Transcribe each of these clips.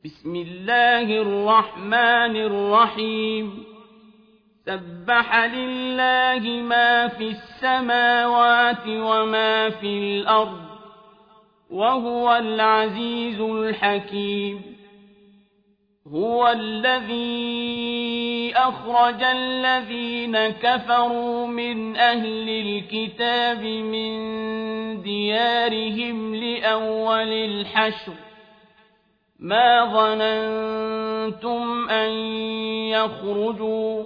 بسم الله الرحمن الرحيم سبح لله ما في السماوات وما في الأرض وهو العزيز الحكيم هو الذي أخرج الذين كفروا من أهل الكتاب من ديارهم لأول الحشر ما ظننتم أن يخرجوا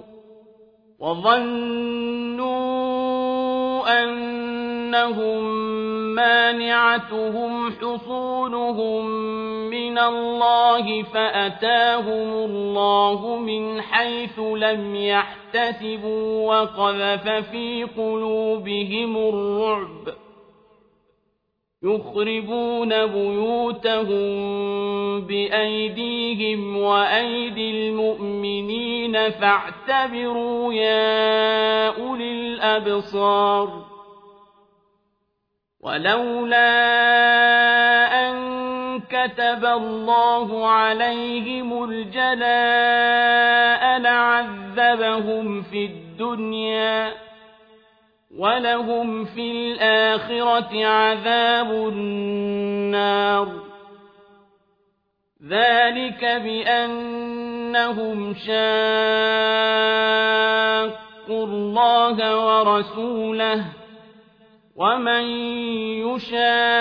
وظنوا أنهم مانعتهم حصونهم من الله فأتاهم الله من حيث لم يحتسبوا وقذف في قلوبهم الرعب يخربون بيوتهم بأيديهم وأيدي المؤمنين فاعتبروا يا أولي الأبصار ولولا أن كتب الله عليهم الجلاء لعذبهم في الدنيا ولهم في الآخرة عذاب النار ذلك بأنهم شاقوا الله ورسوله ومن يشاق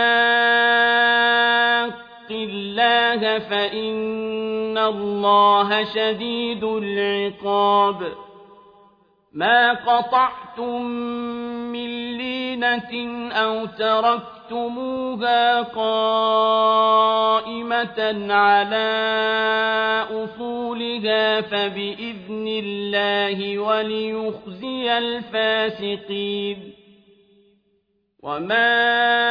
الله فإن الله شديد العقاب ما قطعتم من لينة أو تركتموها قائمة على أصولها فبإذن الله وليخزي الفاسقين وما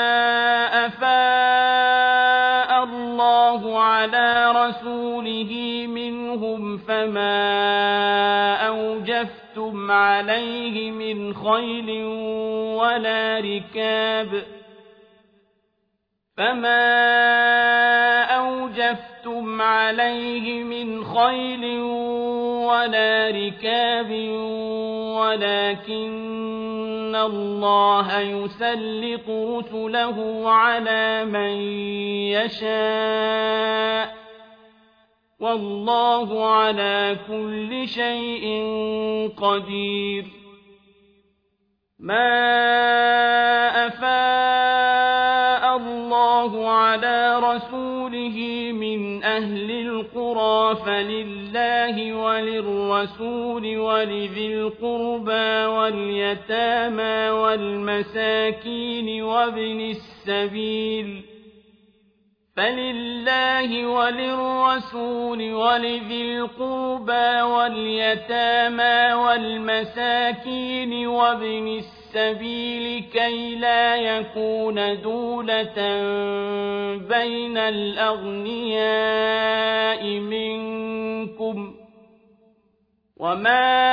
أفاء الله على رسوله منهم فما أوجفتم عليه من خيل ولا ركاب ولكن الله يسلط رسله على من يشاء والله على كل شيء قدير ما أفاء الله على رسوله من أهل القرى فلله وللرسول ولذي القربى واليتامى والمساكين وابن السبيل فلله وللرسول ولذي القربى واليتامى والمساكين وابن السبيل كي لا يكون دولة بين الأغنياء منكم وما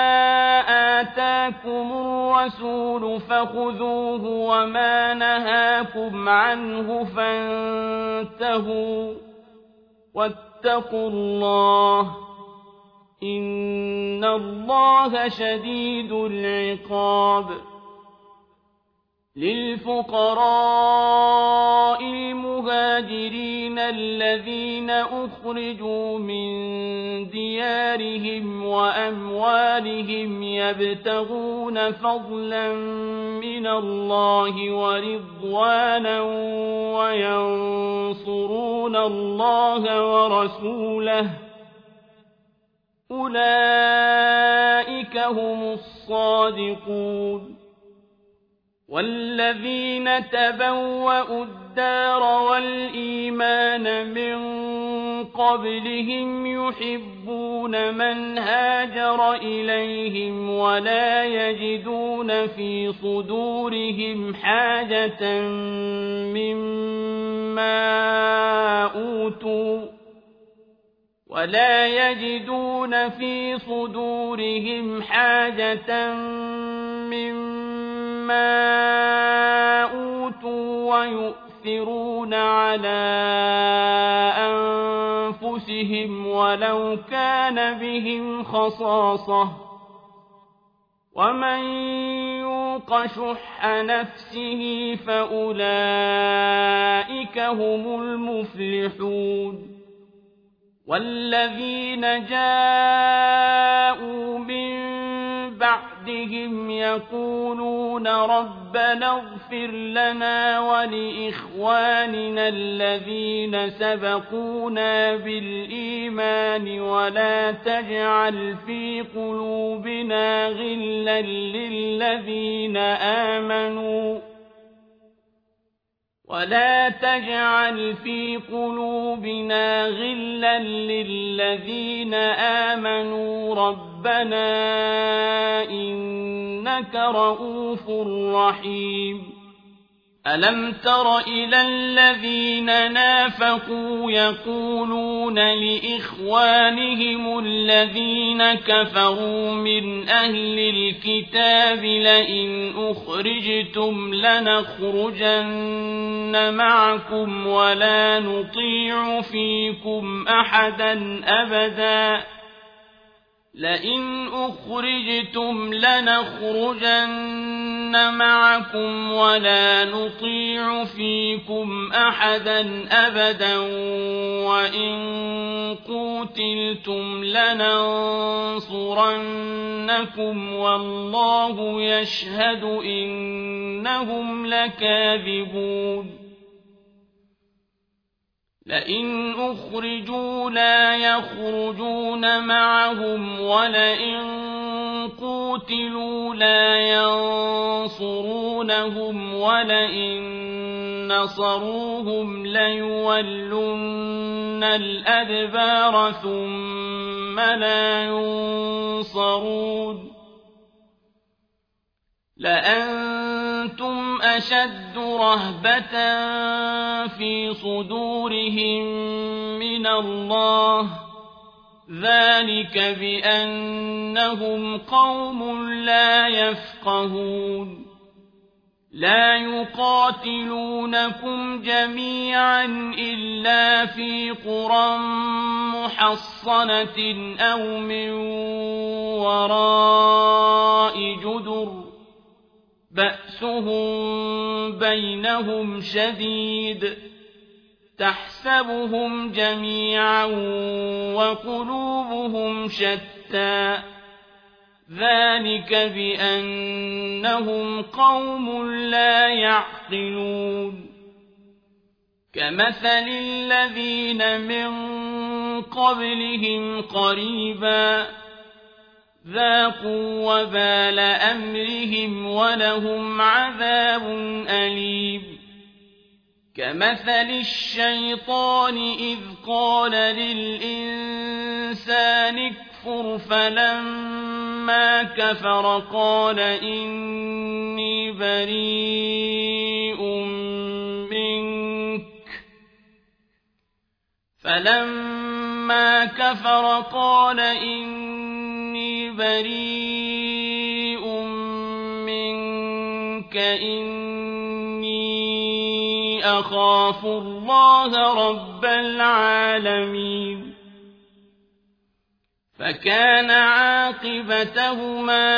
آتاكم الرسول فخذوه وما نهاكم عنه فانتهوا واتقوا الله إن الله شديد العقاب للفقراء المهاجرين الذين أخرجوا من ديارهم وأموالهم يبتغون فضلا من الله ورضوانا وينصرون الله ورسوله أولئك هم الصادقون والذين تبوأوا الدار والإيمان من قبلهم يحبون من هاجر إليهم ولا يجدون في صدورهم حاجة مما أوتوا ويؤثرون على أنفسهم ولو كان بهم خصاصة ومن يوق شح نفسه فأولئك هم المفلحون والذين جاءوا من بعدهم يقولون ربنا اغفر لنا ولإخواننا الذين سبقونا بالإيمان ولا تجعل في قلوبنا غلا للذين آمنوا ربنا إنك رؤوف رحيم ألم تر إلى الذين نافقوا يقولون لإخوانهم الذين كفروا من أهل الكتاب لئن أخرجتم لنخرجن معكم ولا نطيع فيكم أحدا أبدا وإن قوتلتم لننصرنكم والله يشهد إنهم لكاذبون لئن أخرجوا لا يخرجون معهم ولئن قوتلوا لا ينصرونهم ولئن نصروهم ليولن الأدبار ثم لا ينصرون لأنتم أشد رهبة في صدورهم من الله ذلك بأنهم قوم لا يفقهون لا يقاتلونكم جميعا إلا في قرى محصنة أو من وراء جدر بأسهم بينهم شديد تحسبهم جميعا وقلوبهم شتى ذلك بأنهم قوم لا يعقلون كمثل الذين من قبلهم قريبا ذاقوا وبال أمرهم ولهم عذاب أليم كمثل الشيطان إذ قال للإنسان اكفر فلما كفر قال إني بريء منك إني أخاف الله رب العالمين فكان عاقبتهما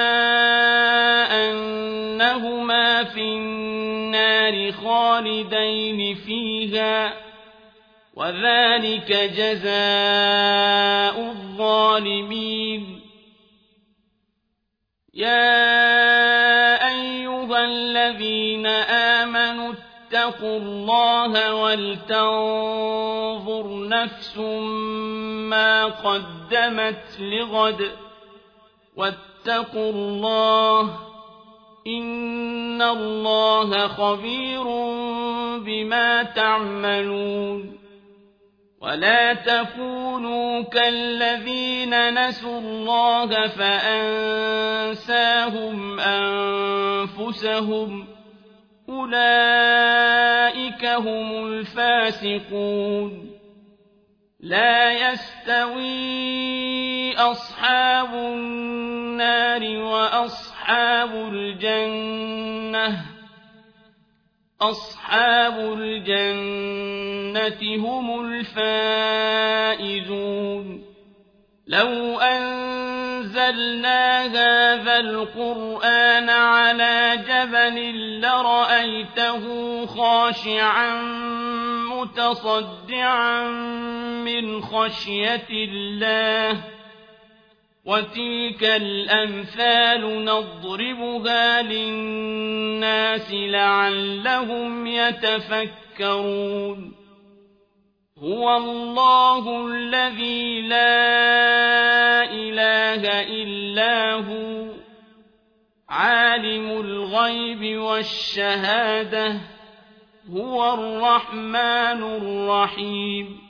أنهما في النار خالدين فيها وذلك جزاء الظالمين يا أيها الذين آمنوا اتقوا الله ولتنظر نفس ما قدمت لغد واتقوا الله إن الله خبير بما تعملون ولا تكونوا كالذين نسوا الله فأنساهم أنفسهم أولئك هم الفاسقون لا يستوي أصحاب النار وأصحاب الجنة أصحاب الجنة هم الفائزون لو أنزلنا هذا القرآن على جبل لرأيته خاشعا متصدعا من خشية الله وتلك الأمثال نضربها للناس لعلهم يتفكرون هو الله الذي لا إله إلا هو عالم الغيب والشهادة هو الرحمن الرحيم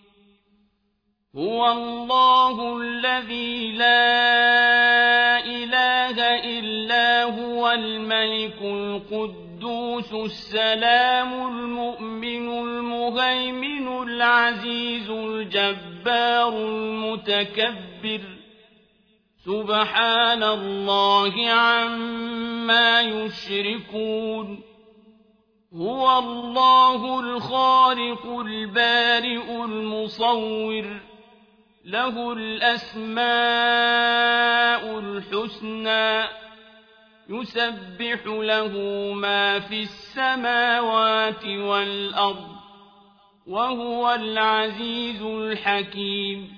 هو الله الذي لا إله إلا هو الملك القدوس السلام المؤمن المهيمن العزيز الجبار المتكبر سبحان الله عما يشركون هو الله الخالق البارئ المصور له الأسماء الحسنى يسبح له ما في السماوات والأرض وهو العزيز الحكيم